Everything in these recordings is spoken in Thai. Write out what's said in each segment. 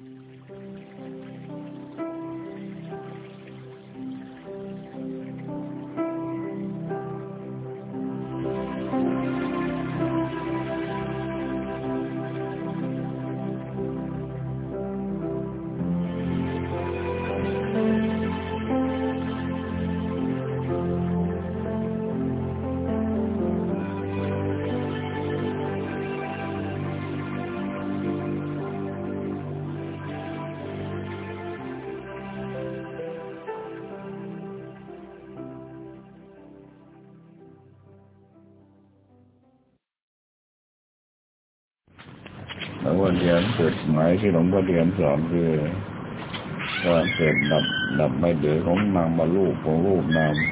หลวงพ่อเทียนจุดหมายที่หลวงพ่อเทียนสอนคือการเกิดดับไม่เดือของนามมารูปของรูปนาม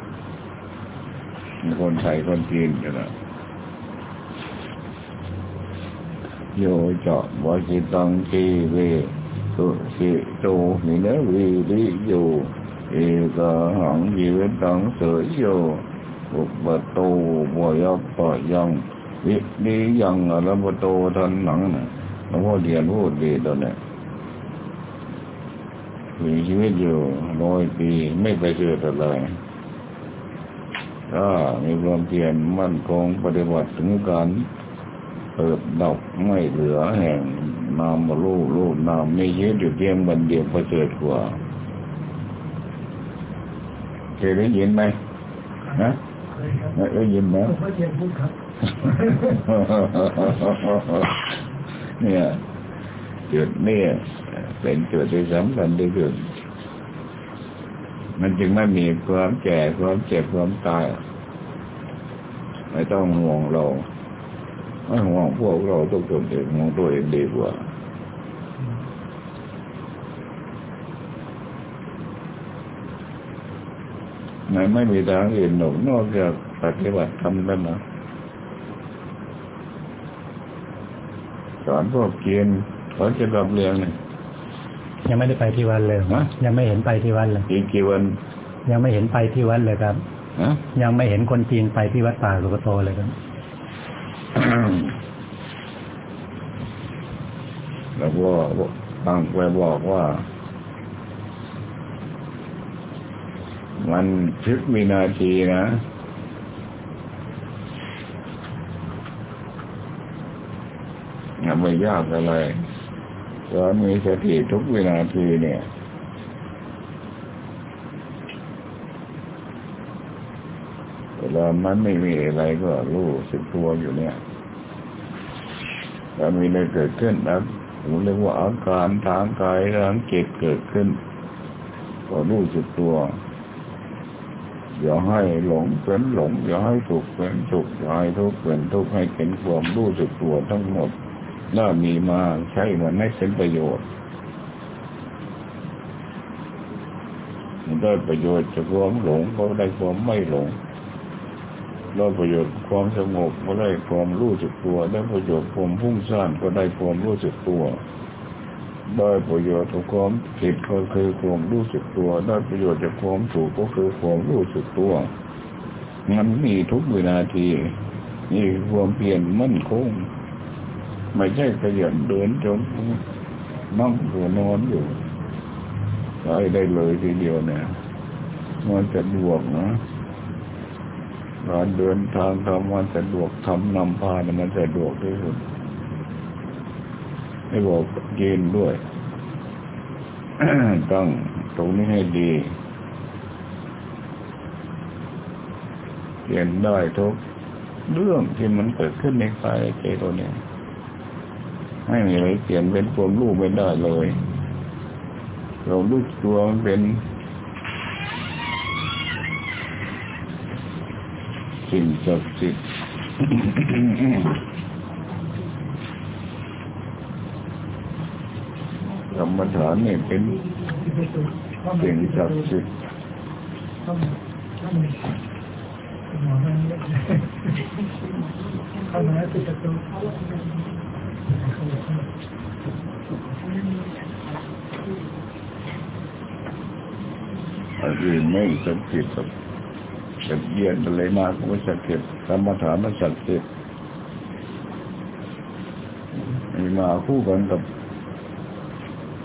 มีคนไทยคนจีนกันนะโยเจาะวจิตังกีเวสุสิโตมิเนวีริโยเอกหังยีเวตังเสยโยอุปโตวยัปปะยังวิริยังอรปโตทันหนังนะหลวงพ่อเทียนพูดดีตอนนี้มีชีวิตอยู่100 ปีไม่ไปเจออะไรถ้ามีความเพียรมั่นคงปฏิบัติถึงการเปิดดับไม่เหลือแห่งนามรูปนามไม่ยึดอยู่เพียงบันเดียวประเสริฐกว่าเคยได้ยินไหมนะได้ยินไหมเนี่ยจุดนี้เป็นจุดที่สำคัญที่สุดมันจึงไม่มีความแก่ความเจ็บความตายไม่ต้องห่วงเราไม่ห่วงพวกเราทุกคนเองห่วงตัวเองดีกว่าไม่มีทางอื่นหรอกนอกจากปฏิบัติธรรมแล้วนะสอนพวกเกียนเขาจะรับเรียนเลยยังไม่ได้ไปที่วัดเลยนะยังไม่เห็นไปที่วัดเลยอีกกี่วันยังไม่เห็นไปที่วัดเลยครับยังไม่เห็นคนจีนไปที่วัดป่าสุกโตเลยครับแล้วก็บางไปบอกว่ามัน10 วินาทีนะไม่ยากอะไรก็มีสติทุกวินาทีเนี่ยเวลามันไม่มีอะไรก็รู้สึกตัวอยู่เนี่ยถ้ามีอะไรเกิดขึ้นนะผมเรียกว่าอาการทางกายทางจิตเกิดขึ้นก็รู้สึกตัวอย่าให้หลงเป็นหลงอย่าให้ทุกข์เป็นทุกข์อย่าให้ทุกข์เป็นทุกข์ให้เป็นความรู้สึกตัวทั้งหมดน่ามีมาใช้มันให้เป็นประโยชน์มันได้ประโยชน์จากความหลงก็ได้ความไม่หลงได้ประโยชน์ความสงบก็ได้ความรู้สึกตัวได้ประโยชน์ความพุ่งซ่านก็ได้ความรู้สึกตัวได้ประโยชน์จากความผิดก็คือความรู้สึกตัวได้ประโยชน์จากความถูกก็คือความรู้สึกตัวมันมีทุกวินาทีมีความเพียรมั่นคงไม่ใช่ขยันเดินจงนั่งหรือนอนอยู่ได้เลยทีเดียวเนี่ยมันสะดวกนะการเดินทางทำมันสะดวกทำนำพาเนี่ยมันสะดวกที่สุดให้บอกยืนด้วย ต้องตรงนี้ให้ดีเปลี่ยนได้ทุกเรื่องที่มันเกิดขึ้นในกายใจตัวนี้ไม่มีอะไรเปลี่ยนเป็นความรู้ไม่ได้เลยเรารู้ตัวมันเป็นสิ่งศักดิ์สิทธิ์กรรมฐานนี่เป็นสิ่งศักดิ์สิทธิ์อะไรไม่ศักดิ์สิทธิ์จะเยียนอะไรมากก็ไม่ศักดิ์สิทธิ์กรรมฐานมันศักดิ์สิทธิ์มีมาคู่กันกับ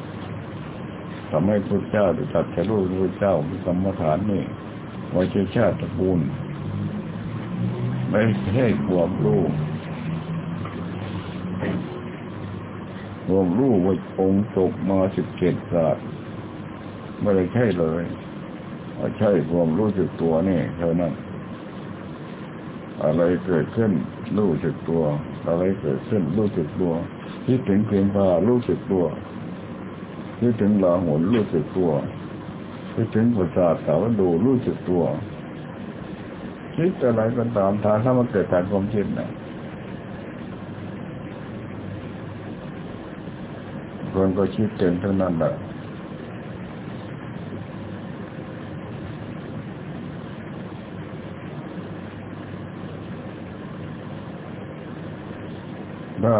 ทำให้พระเจ้าได้ตรัสรู้พระเจ้ามีกรรมฐานนี่ไว้ใช้ชาติตระกูลไม่ใช่ความรู้ว่าองค์ตกมา17 ศาสตร์ไม่ได้ใช่เลยใช่ความรู้สึกตัวนี่เท่านั้นอะไรเกิดขึ้นรู้สึกตัวอะไรเกิดขึ้นรู้สึกตัวคิดถึงเพียงพารู้สึกตัวคิดถึงลาหุนรู้สึกตัวคิดถึงประสาทสาวดูรู้สึกตัวคิดอะไรก็ตามถ้ามันเกิดจากความคิดนะคนก็คิดเก่งทั้งนั้นแหละถ้า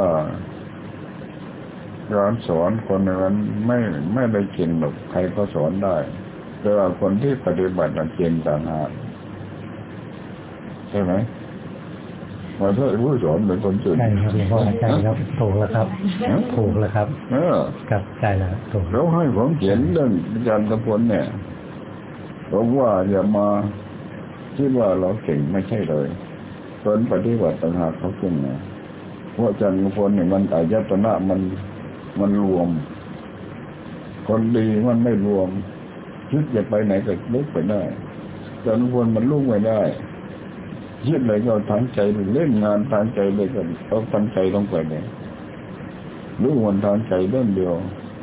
การสอนคนนั้นไม่ได้เก่งหรอกใครก็สอนได้แต่ว่าคนที่ปฏิบัติเก่งต่างหากใช่ไหมมาเพื่อผู้สอนเป็นคนจุดใช่ครับหลวงพ่อใช่ครับถูกแล้วครับถูกแล้วครับครับใช่แล้วถูกแล้วให้ผมเขียนเรื่องอาจารย์กำพลเนี่ยผมว่าอย่ามาคิดว่าเราเก่งไม่ใช่เลยคนปฏิบัติต่างหากเขาเก่งนะเพราะอาจารย์กำพลเนี่ยมันอายตนะมันรวมคนดีมันไม่รวมคิดจะไปไหนก็ลุกไปได้อาจารย์กำพลมันลุกไม่ได้คิดอะไรก็ทางใจเล่นงานทางใจเลยก็เอาทางใจลงไปเลยรู้วันทางใจเรื่องเดียว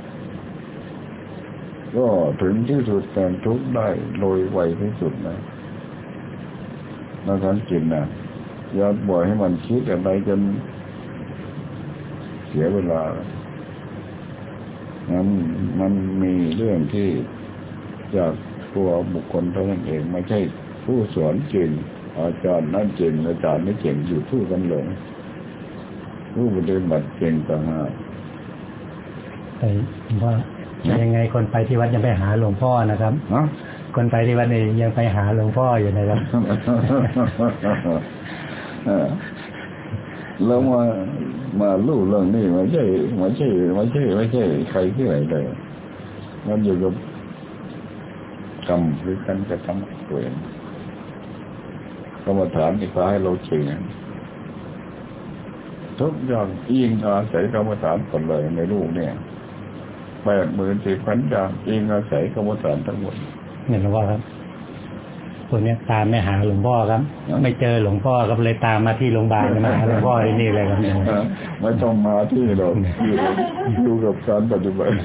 ก็ถึงที่สุดการทุกข์ได้โดยไวที่สุดนะทางจิตนะอย่าปล่อยให้มันคิดอะไรจนเสียเวลามันมีเรื่องที่จากตัวบุคคลเท่านั้นเองไม่ใช่ผู้สอนจริงอาจารย์นั่นเก่งอาจารย์นี่เก่งอยู่ผู้กันหลงผู้ปฏิบัติเก่งต่างหากแต่ว่ายังไงคนไปที่วัดยังไปหาหลวงพ่อนะครับคนไปที่วัดนี่ยังไปหาหลวงพ่ออยู่นะครับแล้วมาลู่เรื่องนี้ไม่ใช่ใครที่ไหนเลยมันอยู่กับกรรมหรือการกระทำตัวเองกรรมฐานนี่พาให้เราเฉยทุกอย่างอิงอาศัยกรรมฐานหมดเลยในรูปเนี่ย84,000 อย่างอิงอาศัยกรรมฐานทั้งหมดเห็นหรือเปล่าครับคนนี้ตามไม่หาหลวงพ่อครับไม่เจอหลวงพ่อก็เลยตามมาที่โรงพยาบาลมาหาหลวงพ่อที่นี่เลยครับไม่ต้องมาที่หรอกอยู่กับการปฏิบัติ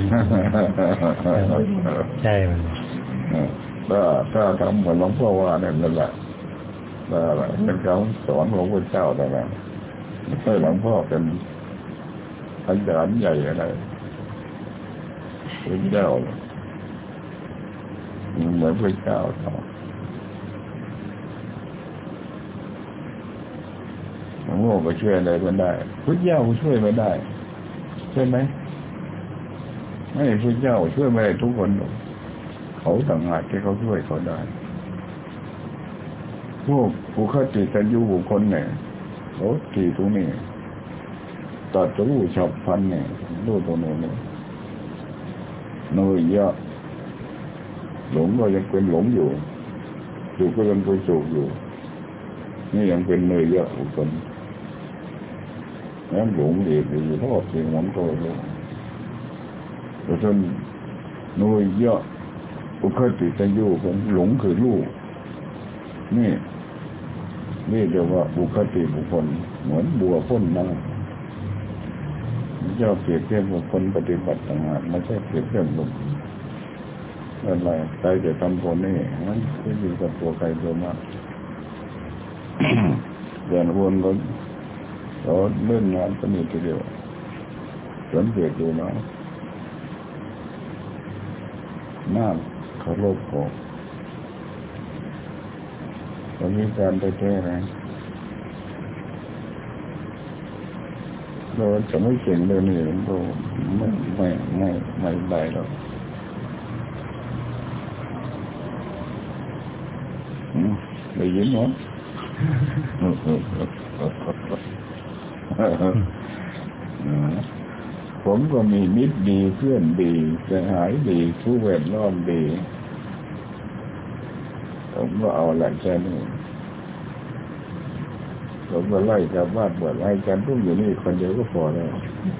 ใช่ถ้าทำเหมือนหลวงพ่อว่าเนี่ยนั่นแหละเป็นการสอนของพระเจ้าแต่ละไม่ใช่หลวงพ่อเป็นอาจารย์ใหญ่อะไรพระเจ้าเหมือนพระเจ้าเขาหลวงพ่อก็ช่วยอะไรไม่ได้พระเจ้าช่วยไม่ได้ใช่ไหมไม่พระเจ้าช่วยไม่ได้ทุกคนหรอกเขาต่างหากที่เขาช่วยเขาได้พวกผู้คติกันอยู่บุคคลเนี่ยเขาตีตรงนี้ตัดจะรู้ฉับพลันเนี่ยรู้ตรงนี้เนี่ยเนยเยอะหลงก็ยังเป็นหลงอยู่สุขก็ยังเป็นสุขอยู่นี่ยังเป็นเนยเยอะบุคคลงั้นหลงอีกอยู่ทอดเสียงหลงตัวเลยเพราะฉะนั้นเนยเยอะอุคติกันอยู่ผมหลงคือลูกนี่เรียกว่าบุคติบุคคลเหมือนบัวพ่นน้ำเจ้าเปรียบเทียบกับคนปฏิบัติต่างหากไม่ใช่เปรียบเทียบกับอะไรใครจะทำคนนี้มันก็อยู่กับตัวใครตัวมันเดินวนรถเราเล่นงานสนิททีเดียวสังเกตดูนะน้ำเคารพของเรามีการไปแก้นะเราจะไม่เก่งเรื่องนี้เราไม่ได้หรอกได้ยินไหมผมก็มีมิตรดีเพื่อนดีสหายดีผู้แวดล้อมดีผมก็เอาแหละแค่นี้ผมก็ไล่กลับบ้านบวชให้กันพุ่งอยู่นี่คนเดียวก็พอแล้ว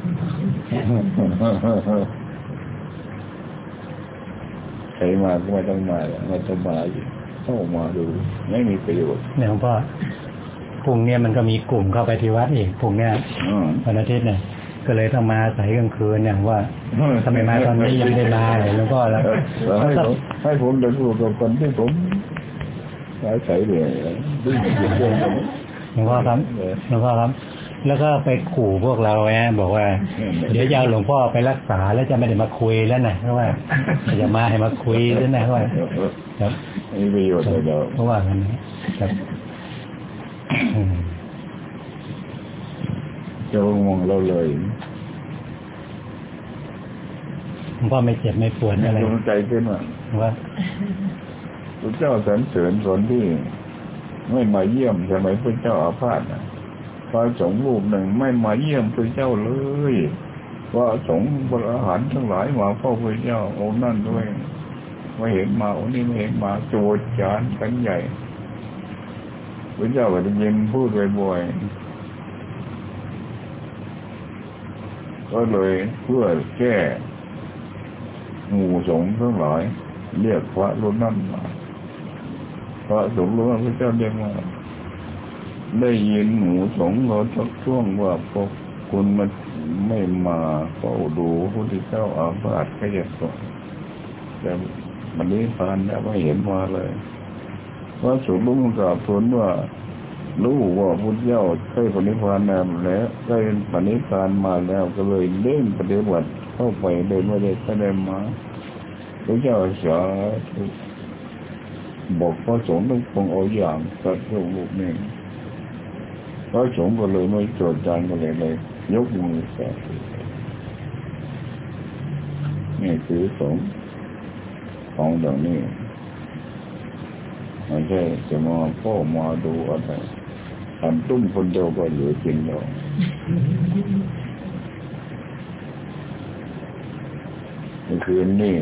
ใครมาก็ไม่ต้องมาไม่ต้องมาเข้ามาดูไม่มีประโยชน์เนี่ยหลวงพ่อพรุ่งนี้มันก็มีกลุ่มเข้าไปที่วัดอีกพรุ่งนี้วันอาทิตย์เนี่ยก็เลยต้องมาใส่กลางคืนอย่างว่าทำไมมาตอนนี้ยังไม่ได้มาหลวงพ่อแล้วให้ผมเดินพูดกับคนที่ผมใส่เลยหลวงพ่อครับหลวงพ่อครับแล้วก็ไปขู่พวกเราบอกว่าเดี๋ยวจะเอาหลวงพ่อไปรักษาแล้วจะไม่ได้มาคุยแล้วนะเพราะว่าจะมาให้มาคุยแล้วนะเพราะว่าครับมีประโยชน์เลยเพราะว่ากันนะครับจะมองเราเลยหลวงพ่อไม่เจ็บไม่ปวดอะไรใจขึ้นว่าพระเจ้าสรรเสริญสนที่ไม่มาเยี่ยมสมัยพระเจ้าอาพาธพระสงฆ์รูปหนึ่งไม่มาเยี่ยมพระเจ้าเลยว่าสงฆ์พระอรหันต์ทั้งหลายมาเฝ้าพระเจ้าองค์นั่นด้วยไม่เห็นมาองค์นี้ไม่เห็นมาโจดจานกันใหญ่พระเจ้าก็ได้ยินพูดบ่อยๆก็เลยเพื่อแก้หมู่สงฆ์ทั้งหลายเรียกพระรูปนั้นมาพระสงฆ์รู้ว่าพระเจ้าเรียกว่าได้ยินหมู่สงฆ์เราทักท้วงว่าพวกคุณมันไม่มาเฝ้าดูพระพุทธเจ้าอาพาธแค่จะสอนแต่มันนี้ผ่านแล้วไม่เห็นมาเลยพระสงฆ์รู้กราบทูลว่ารู้ว่าพุทธเจ้าใกล้ปณิพพานแล้วใกล้ปณิพพานมาแล้วก็เลยเล่นปฏิบัติเข้าไปโดยไม่ได้มาพระเจ้าสาธุบอกพระสงฆ์ต้องคงเอาอย่างตัดรูปนี้พระสงฆ์ก็เลยไม่โจทย์จานก็เลยยกมือสาธุนี่คือสงฆ์ของอย่างนี้ไม่ใช่จะมาพ่อมาดูอะไรทำตุ้มคนเดียวก็เหลือจริงแล้วในคืนนี้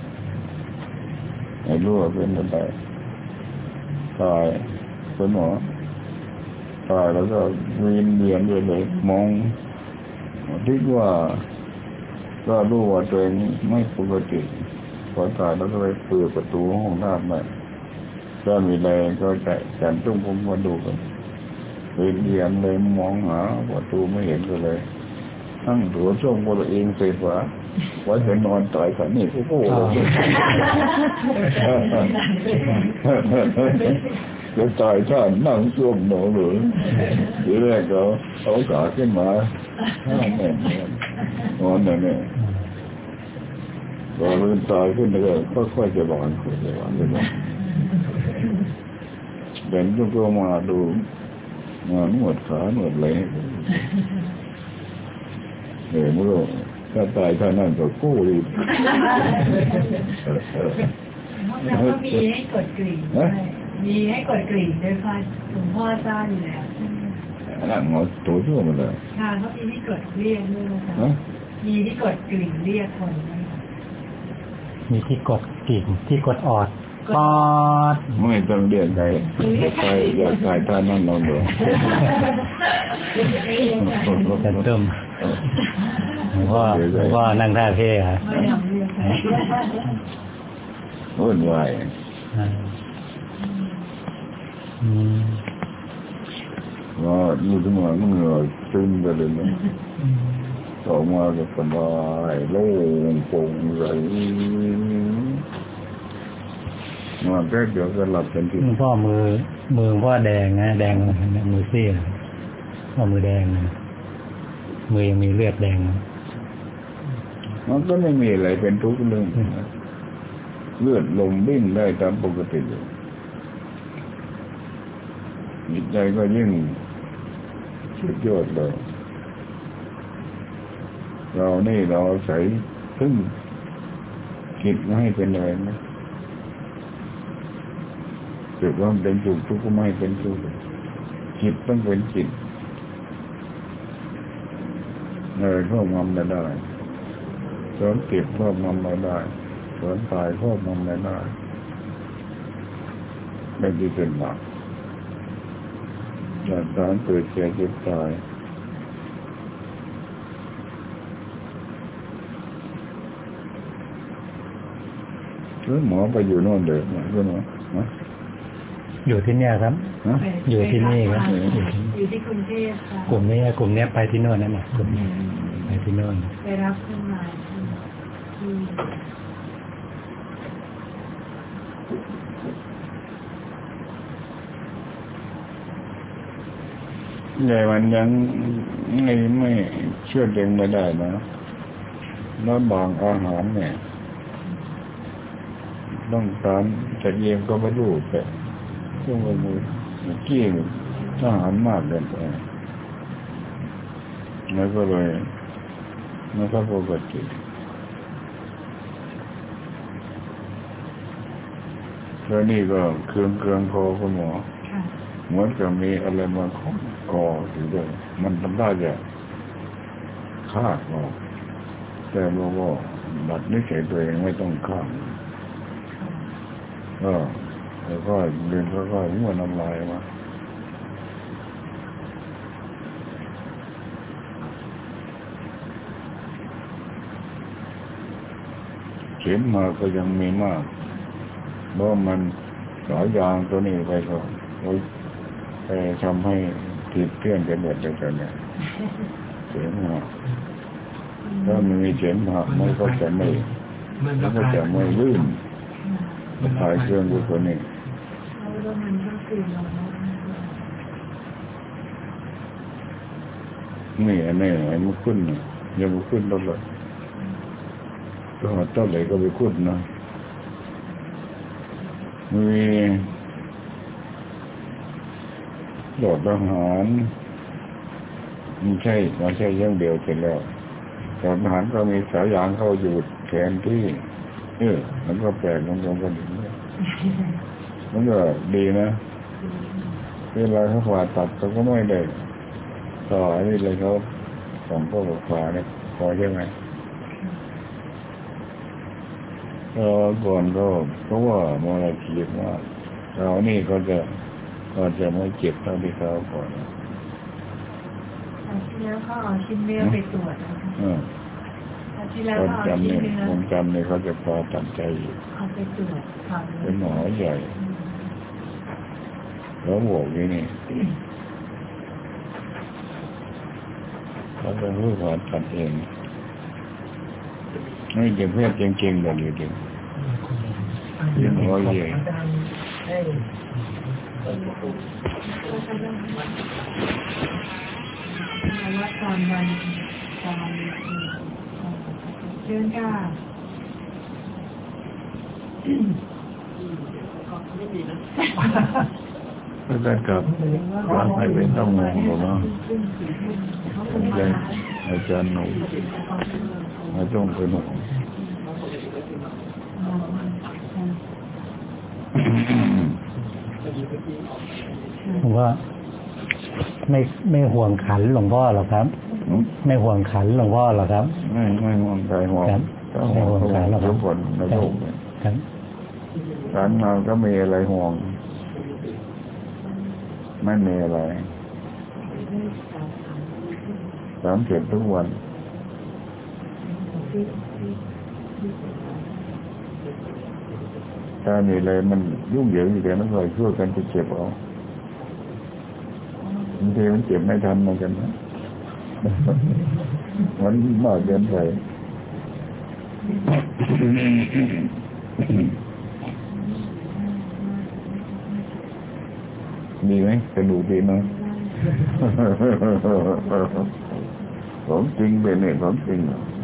ไม่รู้ว่าเป็นอะไรตายคุณหมอตายแล้วก็วีนเวียนเลยมองคิดว่าก็รู้ว่าตัวเองไม่ปกติพอตายแล้วก็ไปเปิดประตูห้องน้ำไปถ้ามีแรงก็จะฉันต้องผมมาดูกันวีนเวียนเลยมองหาประตูไม่เห็นเลยตั้งหัวช่วงตัวเองเสร็จว่าจะนอนตายกันนี่โอ้โหจะตายท่านนั่งซ่วมหนูหรือทีแรกเขาเอาขาขึ้นมาเนี่ยนอนเนี่ยพอมันตายขึ้นแล้วก็ค่อยจะวางขึ้นจะวางขึ้นมาเดินก็มาดูมาหนวดขาหนวดไหล่เมื่อถ้าตายท่านั่นก็กู้รีบแล้วก็มีให้กดกริ่งมีให้กดกริ่งด้วยค่ะหลวงพ่อทราบอยู่แล้วนั่นหมอตัวชั่วมันเลยค่ะเขามีที่กดเรียกด้วยนะคะมีที่กดกริ่งเรียกคนมีที่กดกิ่งที่กดออดปอดไม่ต้องเรียกใครอยากใครท่านั่นนอนเลยจะต้มว่านั่งท่าเท่ครับวุ่นวายว่าอยู่ที่มันเหนื่อยซึมไปเลยนะต่อมาก็สบายโล่งโปร่งใสมาแค่เดี๋ยวก็หลับกันทีพ่อมือพ่อแดงนะแดงมือเสี้ยพ่อมือแดงมือยังมีเลือดแดงมันก็ไม่มีอะไรเป็นทุกข์เรื่องเลือดลมวิ่งได้ตามปกติจิตใจก็ยิ่งสุดยอดเลยเรานี่เราใส่พึ่งจิตไม่ให้เป็นอะไรนะจิตว่าเป็นสุขทุกข์ก็ไม่เป็นสุขจิตต้องเป็นจิตเข้างำได้สอนเก็บครอบงำไม่ได้สอนตายครอบงำไม่ได้ไม่ได้เป็นหลักอย่างการเกิดแก่เจ็บตายหรือหมอไปอยู่โน่นเด็กหรือหมออยู่ที่เนี่ยครับอยู่ที่นี่ครับอยู่ที่กรุงเทพค่ะกลุ่มนี้ไปที่โน่นนั่นแหละกลุ่มนี้ไปที่โน่นไปรับขึ้นมาใหญ่มันยังไม่เชื่อเองไม่ได้นะแล้วบางอาหารเนี่ยต้องการจะเองก็ไม่รู้แต่ช่วงมือกี้อาหารมากเกินไปแล้วก็เลยไม่ค่อยปกติแล้วนี่ก็เครื่องคอคุณหมอเหมือนกับมีอะไรมาของคออยู่ด้วยมันทำได้จะฆ่าออกแต่เราก็ดัดนิสัยตัวเองไม่ต้องฆ่าแล้วก็เดินก็มั่วน้ำลายมาเข็มมาก็ยังมีมากเพราะมันสายยางตัวนี้ไปก็ไปทำให้ติดเพื่อนกันหมดเลยกันเนี่ยเข็มมาถ้ามันมีเข็มมามันก็จะไม่ลื่นมันถ่ายเครื่องดูตัวนี้นี่อันนี้ไอ้มันขึ้นยังมันขึ้นตลอดก็ต้นไหนก็ไปขึ้นนะมีหลอดอาหารไม่ใช่อย่างเดียวเสร็จแล้วหลอดอาหารก็มีสายยางเข้าอยู่แทนที่มันก็แปลกกันมันก็ดีนะเวลาเขาผ่าตัดเขาก็ไม่ได้ต่ออันนี้เลยเขาของพวกผ่าเนี่ยพอใช่ไหมก่อนก็เพราะว่าโมเลกุลมากเรานี่ก็จะไม่เจ็บเท่าที่เขาก่อนแล้วเขาเอาชิ้นเนื้อไปตรวจคนจำเนี่ยเขาจะพอตัดใจอยู่เป็นหมอใหญ่แล้วบอกอย่างนี้เขาจะรู้ว่าตัดเองไม่เจ็บเพื่อจริงๆแบบนี้จริงเป็นหมอใหญ่ว่าตอนวันเดือนก้าก็ได้กับร้านให้เป็นต้องงงหรือเปล่าอาจารย์หนุ่มมาจ้องเป็นหนุ่มผมว่าไม่ห่วงขันหลวงพ่อหรอกครับไม่ห่วงขันหลวงพ่อหรอกครับไม่ห่วงใจห่วงไม่ห่วงขันหรอกทุกคนในโลกขันมาก็มีอะไรห่วงไม่มีอะไร37ทุกวันถ้ามีอะไรมันยุ่งเหยิงอยู่แต่นั้นก็ช่วยกันจะเจ็บเอาบางทีมันเจ็บไม่ทันเหมือนกันนะมันมากเกินไปดีไหมกระดูกดีไหมของจริงเป็นเนี่ยของจริง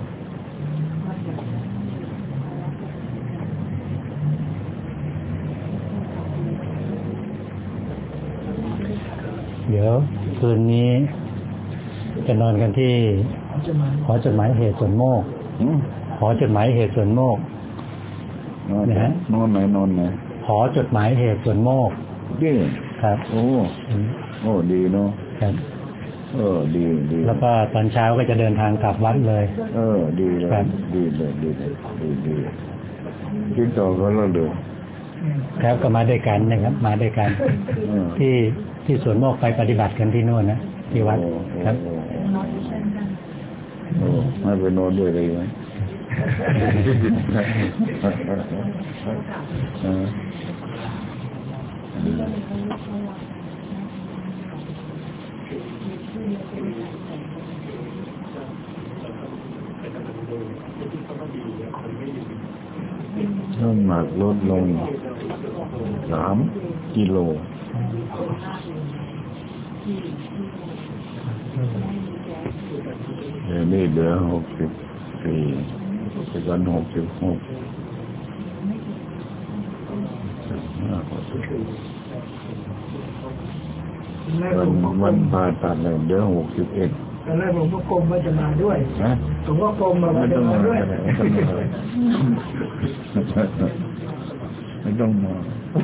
เดี๋ยวคืนนี้จะนอนกันที่หอจดหมายเหตุส่วนโมกหอจดหมายเหตุส่วนโมกนะฮะนอนไหนหอจดหมายเหตุส่วนโมกดีครับโอ้ดีเนาะครับดีดีแล้วก็ตอนเช้าก็จะเดินทางกลับวัดเลยดีเลยดีเลยดีเลยดีที่ต่อก็แล้วเลยครับก็มาด้วยกันนะครับมาด้วยกันที่สวนโมกไปปฏิบัติกันที่โน่นนะที่วัดครับไม่ไปนอนด้วยเลยไหมน้ำหนักลดลง3 กิโลเดี๋ยวนี้เหลือ64เป็น66วันผ่าตัดเลยเหลือ61 ตอนแรกผมก็กรมว่าจะมาด้วยผมก็กรมมาว่าจะมาด้วยไม่ต้องมา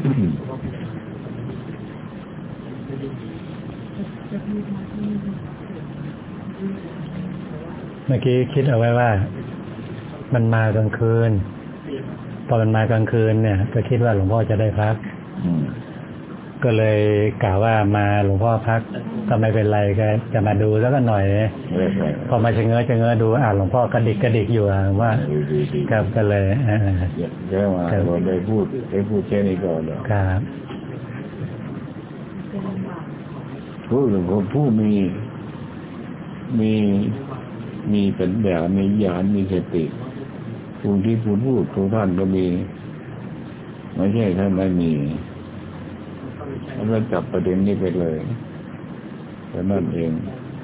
เมื่อกี้คิดเอาไว้ว่ามันมากลางคืนพอมันมากลางคืนเนี่ยก็คิดว่าหลวงพ่อจะได้พักก็เลยกล่าวว่ามาหลวงพ่อพักก็ไม่เป็นไรก็จะมาดูแล้วก็หน่อยพอมาเฉง้อดูหลวงพ่อกระดิกอยู่ว่าครับก็เลยแค่มาเราได้พูดแค่นี้ก่อนแล้วครับผู้มีเป็นแบบมีญาณมีสติผู้ที่พูดทุกท่านก็มีไม่ใช่ท่านไม่มีแล้วจับประเด็นนี้ไปเลยแต่นั่นเอง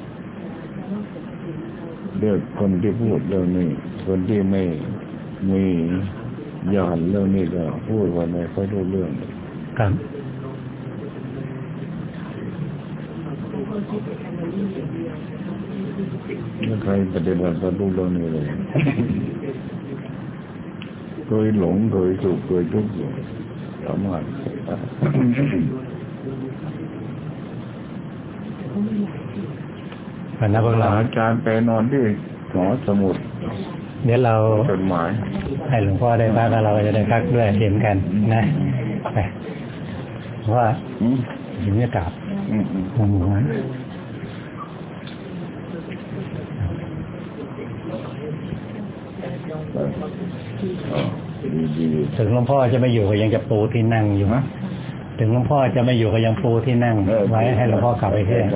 เลือกคนที่พูดเรื่องนี้คนที่ไม่มีญาณเรื่องนี้ก็พูดว่าไม่ค่อยรู้เรื่องครับไม่ใครปฏิบัติก็รู้เรื่องนี้เลยเคยหลงเคยสุขเคยทุกข์อยู่สามารถนะพวกเราอาจารย์ไปนอนที่หอสมุดเดี๋ยวเราจดหมายให้หลวงพ่อได้พักเราก็จะได้พักด้วยเห็นกันนะว่าถึงจะกลับถึงหลวงพ่อจะไม่อยู่ก็ยังจะปูที่นั่งอยู่นะถึงหลวงพ่อจะไม่อยู่ก็ยังปูที่นั่งไว้ให้หลวงพ่อกลับไปเที่ยว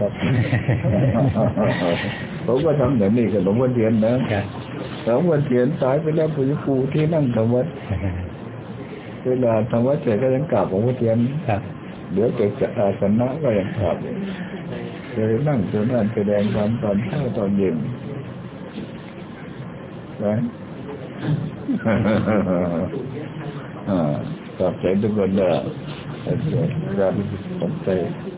ผมก็ทำแบบนี้กับหลวงพ่อเทียนนะหลวงพ่อเทียนตายไปแล้วผมจะปูที่นั่งทำวัดเวลาทำวัดเสร็จก็ยังกลับหลวงพ่อเทียนเดี๋ยวเกิดจะอาสนะก็ยังกลับเลยนั่งจนนั่นแสดงความตอนเช้าตอนเย็นนะกลับใจทุกคนเลยการสนใจ